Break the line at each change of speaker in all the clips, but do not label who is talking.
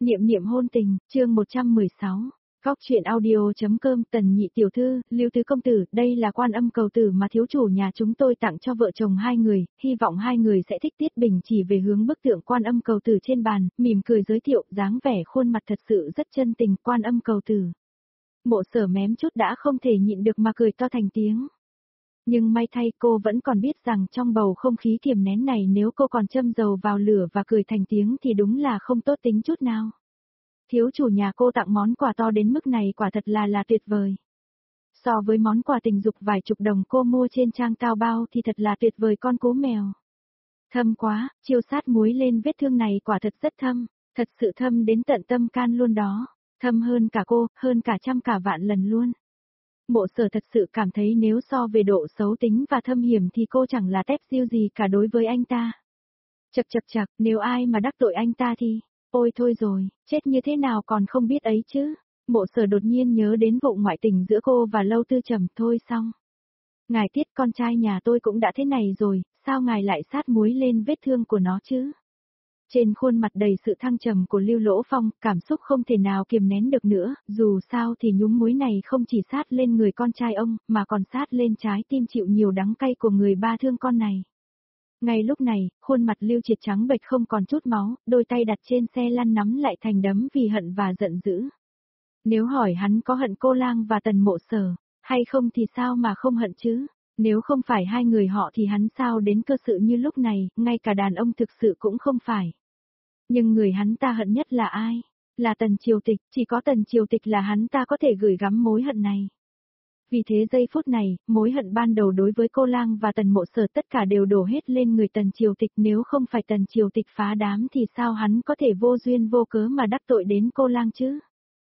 Niệm niệm hôn tình, chương 116. Góc truyện audio.com. Tần nhị tiểu thư, Lưu tứ công tử, đây là Quan Âm cầu tử mà thiếu chủ nhà chúng tôi tặng cho vợ chồng hai người, hy vọng hai người sẽ thích. Tiết Bình chỉ về hướng bức tượng Quan Âm cầu tử trên bàn, mỉm cười giới thiệu, dáng vẻ khuôn mặt thật sự rất chân tình. Quan Âm cầu tử. Mộ Sở mém chút đã không thể nhịn được mà cười to thành tiếng. Nhưng may thay cô vẫn còn biết rằng trong bầu không khí kiềm nén này, nếu cô còn châm dầu vào lửa và cười thành tiếng thì đúng là không tốt tính chút nào. Thiếu chủ nhà cô tặng món quà to đến mức này quả thật là tuyệt vời. So với món quà tình dục vài chục đồng cô mua trên trang Taobao thì thật là tuyệt vời con cú mèo. Thâm quá, chiêu sát muối lên vết thương này quả thật rất thâm, thật sự thâm đến tận tâm can luôn đó, thâm hơn cả cô, hơn cả trăm cả vạn lần luôn. Mộ Sở thật sự cảm thấy nếu so về độ xấu tính và thâm hiểm thì cô chẳng là tép diêu gì cả đối với anh ta. Chậc, nếu ai mà đắc tội anh ta thì, ôi thôi rồi, chết như thế nào còn không biết ấy chứ. Mộ Sở đột nhiên nhớ đến vụ ngoại tình giữa cô và Lâu Tư Trầm. Thôi xong. Ngài Tiết, con trai nhà tôi cũng đã thế này rồi, sao ngài lại sát muối lên vết thương của nó chứ? Trên khuôn mặt đầy sự thăng trầm của Lưu Lỗ Phong, cảm xúc không thể nào kiềm nén được nữa, dù sao thì nhúng muối này không chỉ sát lên người con trai ông, mà còn sát lên trái tim chịu nhiều đắng cay của người ba thương con này. Ngay lúc này, khuôn mặt Lưu Triệt trắng bệch không còn chút máu, đôi tay đặt trên xe lăn nắm lại thành đấm vì hận và giận dữ. Nếu hỏi hắn có hận cô Lang và Tần Mộ Sở, hay không thì sao mà không hận chứ? Nếu không phải hai người họ thì hắn sao đến cơ sự như lúc này, ngay cả đàn ông thực sự cũng không phải. Nhưng người hắn ta hận nhất là ai? Là Tần Triều Tịch, chỉ có Tần Triều Tịch là hắn ta có thể gửi gắm mối hận này. Vì thế giây phút này, mối hận ban đầu đối với cô Lang và Tần Mộ Sở tất cả đều đổ hết lên người Tần Triều Tịch. Nếu không phải Tần Triều Tịch phá đám thì sao hắn có thể vô duyên vô cớ mà đắc tội đến cô Lang chứ?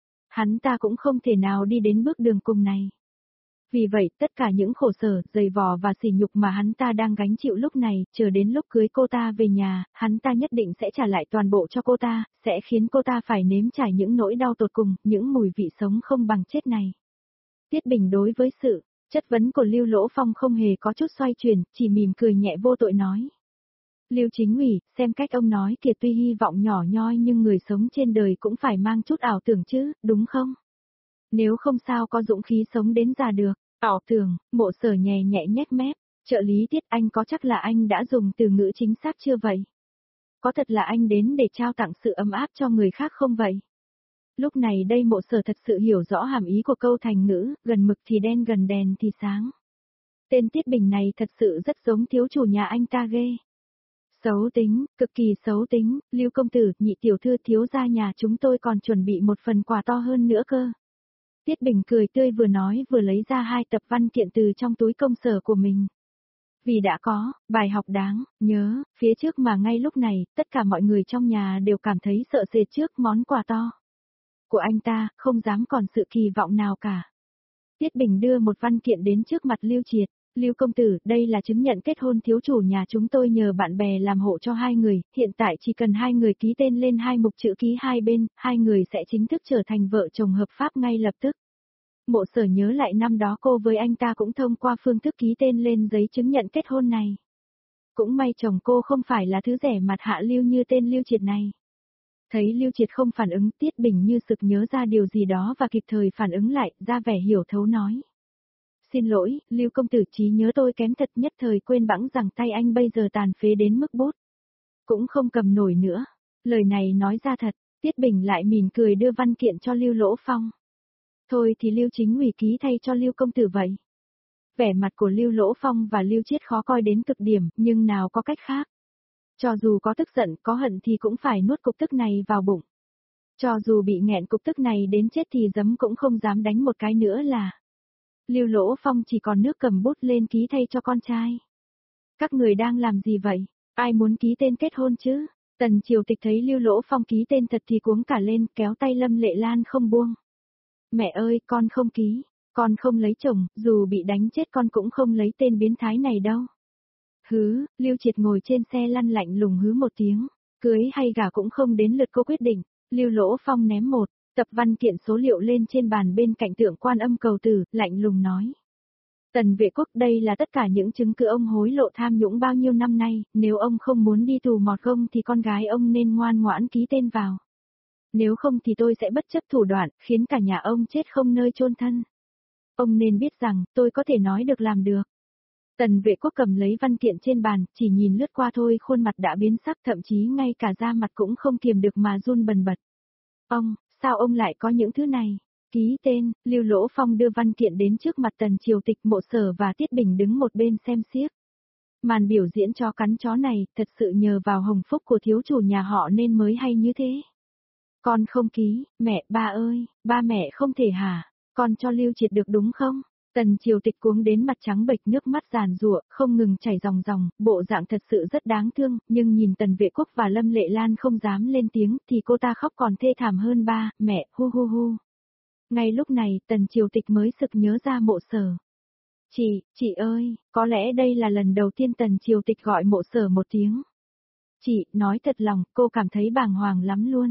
Hắn ta cũng không thể nào đi đến bước đường cùng này. Vì vậy, tất cả những khổ sở, dày vò và sỉ nhục mà hắn ta đang gánh chịu lúc này, chờ đến lúc cưới cô ta về nhà, hắn ta nhất định sẽ trả lại toàn bộ cho cô ta, sẽ khiến cô ta phải nếm trải những nỗi đau tột cùng, những mùi vị sống không bằng chết này. Tiết Bình đối với sự chất vấn của Lưu Lỗ Phong không hề có chút xoay chuyển, chỉ mỉm cười nhẹ vô tội nói. Lưu Chính ủy, xem cách ông nói kìa, tuy hy vọng nhỏ nhoi nhưng người sống trên đời cũng phải mang chút ảo tưởng chứ, đúng không? Nếu không sao có dũng khí sống đến già được. Ảo tưởng, Mộ Sở nhẹ nhẹ nhếch mép. Trợ lý Tiết, anh có chắc là anh đã dùng từ ngữ chính xác chưa vậy? Có thật là anh đến để trao tặng sự ấm áp cho người khác không vậy? Lúc này đây Mộ Sở thật sự hiểu rõ hàm ý của câu thành ngữ, gần mực thì đen gần đèn thì sáng. Tên Tiết Bình này thật sự rất giống thiếu chủ nhà anh ta ghê. Xấu tính, cực kỳ xấu tính. Lưu công tử, nhị tiểu thư, thiếu gia nhà chúng tôi còn chuẩn bị một phần quà to hơn nữa cơ. Tiết Bình cười tươi vừa nói vừa lấy ra 2 tập văn kiện từ trong túi công sở của mình. Vì đã có bài học đáng nhớ phía trước mà ngay lúc này, tất cả mọi người trong nhà đều cảm thấy sợ sệt trước món quà to của anh ta, không dám còn sự kỳ vọng nào cả. Tiết Bình đưa một văn kiện đến trước mặt Lưu Triệt. Lưu công tử, đây là chứng nhận kết hôn thiếu chủ nhà chúng tôi nhờ bạn bè làm hộ cho hai người, hiện tại chỉ cần hai người ký tên lên 2 mục chữ ký hai bên, hai người sẽ chính thức trở thành vợ chồng hợp pháp ngay lập tức. Mộ Sở nhớ lại năm đó cô với anh ta cũng thông qua phương thức ký tên lên giấy chứng nhận kết hôn này. Cũng may chồng cô không phải là thứ rẻ mặt hạ lưu như tên Lưu Triệt này. Thấy Lưu Triệt không phản ứng, Tiết Bình như sực nhớ ra điều gì đó và kịp thời phản ứng lại, ra vẻ hiểu thấu nói. Xin lỗi, Lưu công tử, trí nhớ tôi kém thật, nhất thời quên bẵng rằng tay anh bây giờ tàn phế đến mức bút cũng không cầm nổi nữa. Lời này nói ra thật, Tiết Bình lại mỉm cười đưa văn kiện cho Lưu Lỗ Phong. Thôi thì Lưu chính ủy ký thay cho Lưu công tử vậy. Vẻ mặt của Lưu Lỗ Phong và Lưu Chiết khó coi đến cực điểm, nhưng nào có cách khác. Cho dù có tức giận, có hận thì cũng phải nuốt cục tức này vào bụng. Cho dù bị nghẹn cục tức này đến chết thì giấm cũng không dám đánh một cái nữa là. Lưu Lỗ Phong chỉ còn nước cầm bút lên ký thay cho con trai. Các người đang làm gì vậy? Ai muốn ký tên kết hôn chứ? Tần Triều Tịch thấy Lưu Lỗ Phong ký tên thật thì cuống cả lên, kéo tay Lâm Lệ Lan không buông. Mẹ ơi, con không ký, con không lấy chồng, dù bị đánh chết con cũng không lấy tên biến thái này đâu. Hứ, Lưu Triệt ngồi trên xe lăn lạnh lùng hứ một tiếng, cưới hay gả cũng không đến lượt cô quyết định. Lưu Lỗ Phong ném một tập văn kiện số liệu lên trên bàn bên cạnh tượng Quan Âm cầu tử, lạnh lùng nói. Tần Vệ Quốc, đây là tất cả những chứng cứ ông hối lộ tham nhũng bao nhiêu năm nay, nếu ông không muốn đi tù mọt gông thì con gái ông nên ngoan ngoãn ký tên vào. Nếu không thì tôi sẽ bất chấp thủ đoạn, khiến cả nhà ông chết không nơi chôn thân. Ông nên biết rằng, tôi có thể nói được làm được. Tần Vệ Quốc cầm lấy văn kiện trên bàn, chỉ nhìn lướt qua thôi khuôn mặt đã biến sắc, thậm chí ngay cả da mặt cũng không kiềm được mà run bần bật. Ông, sao ông lại có những thứ này? Ký tên, Lưu Lỗ Phong đưa văn kiện đến trước mặt Tần Triều Tịch, Mộ Sở và Tiết Bình đứng một bên xem xiếc. Màn biểu diễn chó cắn chó này, thật sự nhờ vào hồng phúc của thiếu chủ nhà họ nên mới hay như thế. Con không ký, mẹ, ba ơi, ba mẹ không thể hả? Con cho Lưu Triệt được đúng không? Tần Triều Tịch cuống đến mặt trắng bệch, nước mắt giàn giụa, không ngừng chảy ròng ròng, bộ dạng thật sự rất đáng thương, nhưng nhìn Tần Vệ Quốc và Lâm Lệ Lan không dám lên tiếng, thì cô ta khóc còn thê thảm hơn ba, mẹ, hu hu hu. Ngay lúc này, Tần Triều Tịch mới sực nhớ ra Mộ Sở. Chị ơi, có lẽ đây là lần đầu tiên Tần Triều Tịch gọi Mộ Sở một tiếng. Chị, nói thật lòng, cô cảm thấy bàng hoàng lắm luôn.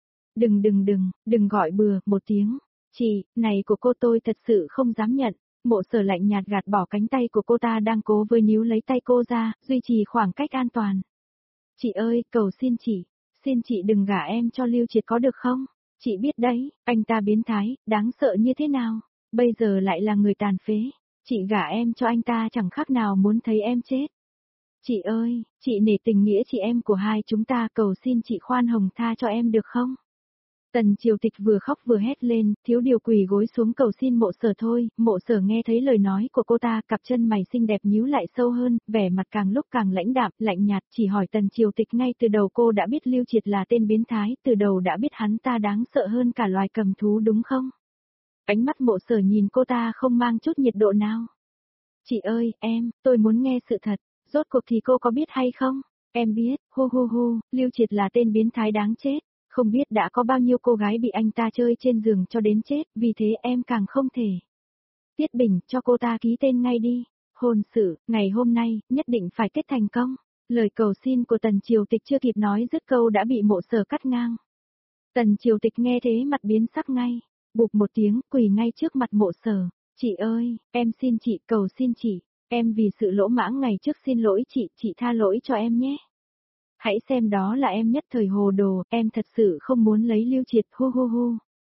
Đừng gọi bừa, một tiếng. Chị, này của cô tôi thật sự không dám nhận. Mộ Sở lạnh nhạt gạt bỏ cánh tay của cô ta đang cố với níu lấy tay cô ra, duy trì khoảng cách an toàn. Chị ơi, cầu xin chị đừng gả em cho Lưu Triệt có được không? Chị biết đấy, anh ta biến thái, đáng sợ như thế nào, bây giờ lại là người tàn phế. Chị gả em cho anh ta chẳng khác nào muốn thấy em chết. Chị ơi, chị nể tình nghĩa chị em của hai chúng ta, cầu xin chị khoan hồng tha cho em được không? Tần Triều Tịch vừa khóc vừa hét lên, thiếu điều quỳ gối xuống cầu xin Mộ Sở thôi. Mộ Sở nghe thấy lời nói của cô ta, cặp chân mày xinh đẹp nhíu lại sâu hơn, vẻ mặt càng lúc càng lãnh đạm, lạnh nhạt, chỉ hỏi Tần Triều Tịch ngay từ đầu cô đã biết Lưu Triệt là tên biến thái, từ đầu đã biết hắn ta đáng sợ hơn cả loài cầm thú đúng không? Ánh mắt Mộ Sở nhìn cô ta không mang chút nhiệt độ nào. Chị ơi, tôi muốn nghe sự thật, rốt cuộc thì cô có biết hay không? Em biết, hu hu hu, Lưu Triệt là tên biến thái đáng chết. Không biết đã có bao nhiêu cô gái bị anh ta chơi trên giường cho đến chết, vì thế em càng không thể. Tiết Bình, cho cô ta ký tên ngay đi. Hôn sự, ngày hôm nay, nhất định phải kết thành công. Lời cầu xin của Tần Triều Tịch chưa kịp nói dứt câu đã bị Mộ Sở cắt ngang. Tần Triều Tịch nghe thế mặt biến sắc ngay, bụp một tiếng, quỳ ngay trước mặt Mộ Sở. Chị ơi, em xin chị, cầu xin chị, em vì sự lỗ mãng ngày trước xin lỗi chị tha lỗi cho em nhé. Hãy xem đó là em nhất thời hồ đồ, em thật sự không muốn lấy Lưu Triệt, hu hu hu.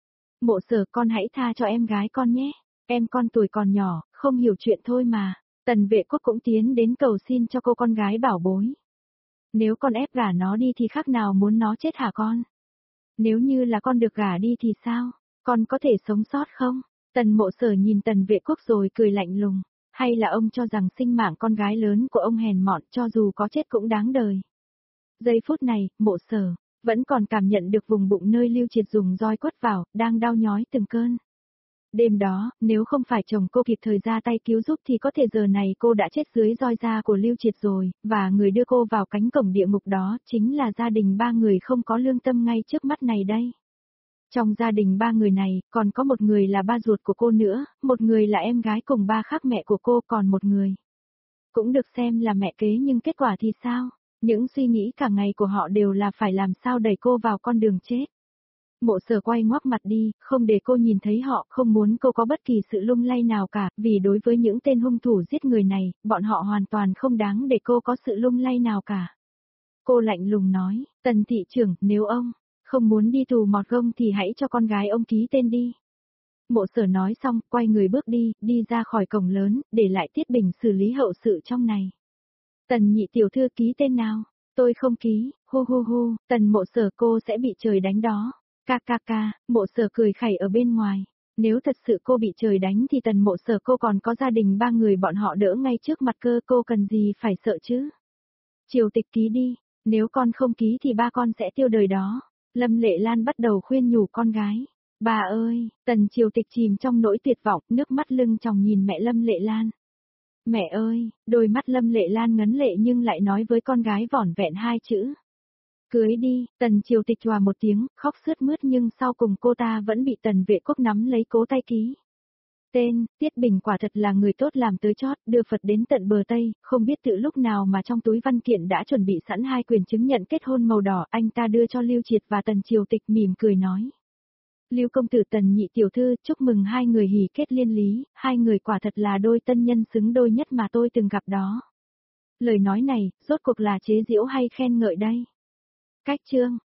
Mộ Sở, con hãy tha cho em gái con nhé, em con tuổi còn nhỏ, không hiểu chuyện thôi mà. Tần Vệ Quốc cũng tiến đến cầu xin cho cô con gái bảo bối. Nếu con ép gả nó đi thì khác nào muốn nó chết hả con? Nếu như là con được gả đi thì sao? Con có thể sống sót không? Tần Mộ Sở nhìn Tần Vệ Quốc rồi cười lạnh lùng. Hay là ông cho rằng sinh mạng con gái lớn của ông hèn mọn, cho dù có chết cũng đáng đời? Giây phút này, Mộ Sở vẫn còn cảm nhận được vùng bụng nơi Lưu Triệt dùng roi quất vào, đang đau nhói từng cơn. Đêm đó, nếu không phải chồng cô kịp thời ra tay cứu giúp thì có thể giờ này cô đã chết dưới roi da của Lưu Triệt rồi, và người đưa cô vào cánh cổng địa ngục đó chính là gia đình ba người không có lương tâm ngay trước mắt này đây. Trong gia đình ba người này, còn có một người là ba ruột của cô nữa, một người là em gái cùng ba khác mẹ của cô, còn một người cũng được xem là mẹ kế, nhưng kết quả thì sao? Những suy nghĩ cả ngày của họ đều là phải làm sao đẩy cô vào con đường chết. Mộ Sở quay ngoắc mặt đi, không để cô nhìn thấy họ, không muốn cô có bất kỳ sự lung lay nào cả, vì đối với những tên hung thủ giết người này, bọn họ hoàn toàn không đáng để cô có sự lung lay nào cả. Cô lạnh lùng nói, Tần thị trưởng, nếu ông không muốn đi tù mọt gông thì hãy cho con gái ông ký tên đi. Mộ Sở nói xong, quay người bước đi ra khỏi cổng lớn, để lại Tiết Bình xử lý hậu sự trong này. Tần nhị tiểu thư ký tên nào? Tôi không ký, hu hu hu, Tần Mộ Sở, cô sẽ bị trời đánh đó. Ca, Mộ Sở cười khẩy ở bên ngoài. Nếu thật sự cô bị trời đánh thì Tần Mộ Sở cô còn có gia đình ba người bọn họ đỡ ngay trước mặt cơ, cô cần gì phải sợ chứ? Triều Tịch ký đi, nếu con không ký thì ba con sẽ tiêu đời đó. Lâm Lệ Lan bắt đầu khuyên nhủ con gái. Bà ơi, Tần Triều Tịch chìm trong nỗi tuyệt vọng, nước mắt lưng tròng nhìn mẹ Lâm Lệ Lan. Mẹ ơi, đôi mắt Lâm Lệ Lan ngấn lệ nhưng lại nói với con gái vỏn vẹn hai chữ. Cưới đi, Tần Triều Tịch hòa một tiếng, khóc sướt mướt nhưng sau cùng cô ta vẫn bị Tần Vệ Quốc nắm lấy cố tay ký. Tên, Tiết Bình quả thật là người tốt làm tới chót, đưa Phật đến tận bờ Tây, không biết từ lúc nào mà trong túi văn kiện đã chuẩn bị sẵn hai quyền chứng nhận kết hôn màu đỏ, anh ta đưa cho Lưu Triệt và Tần Triều Tịch, mỉm cười nói. Lưu công tử, Tần nhị tiểu thư, chúc mừng hai người hỷ kết liên lý, hai người quả thật là đôi tân nhân xứng đôi nhất mà tôi từng gặp đó. Lời nói này, rốt cuộc là chế giễu hay khen ngợi đây? Cách chương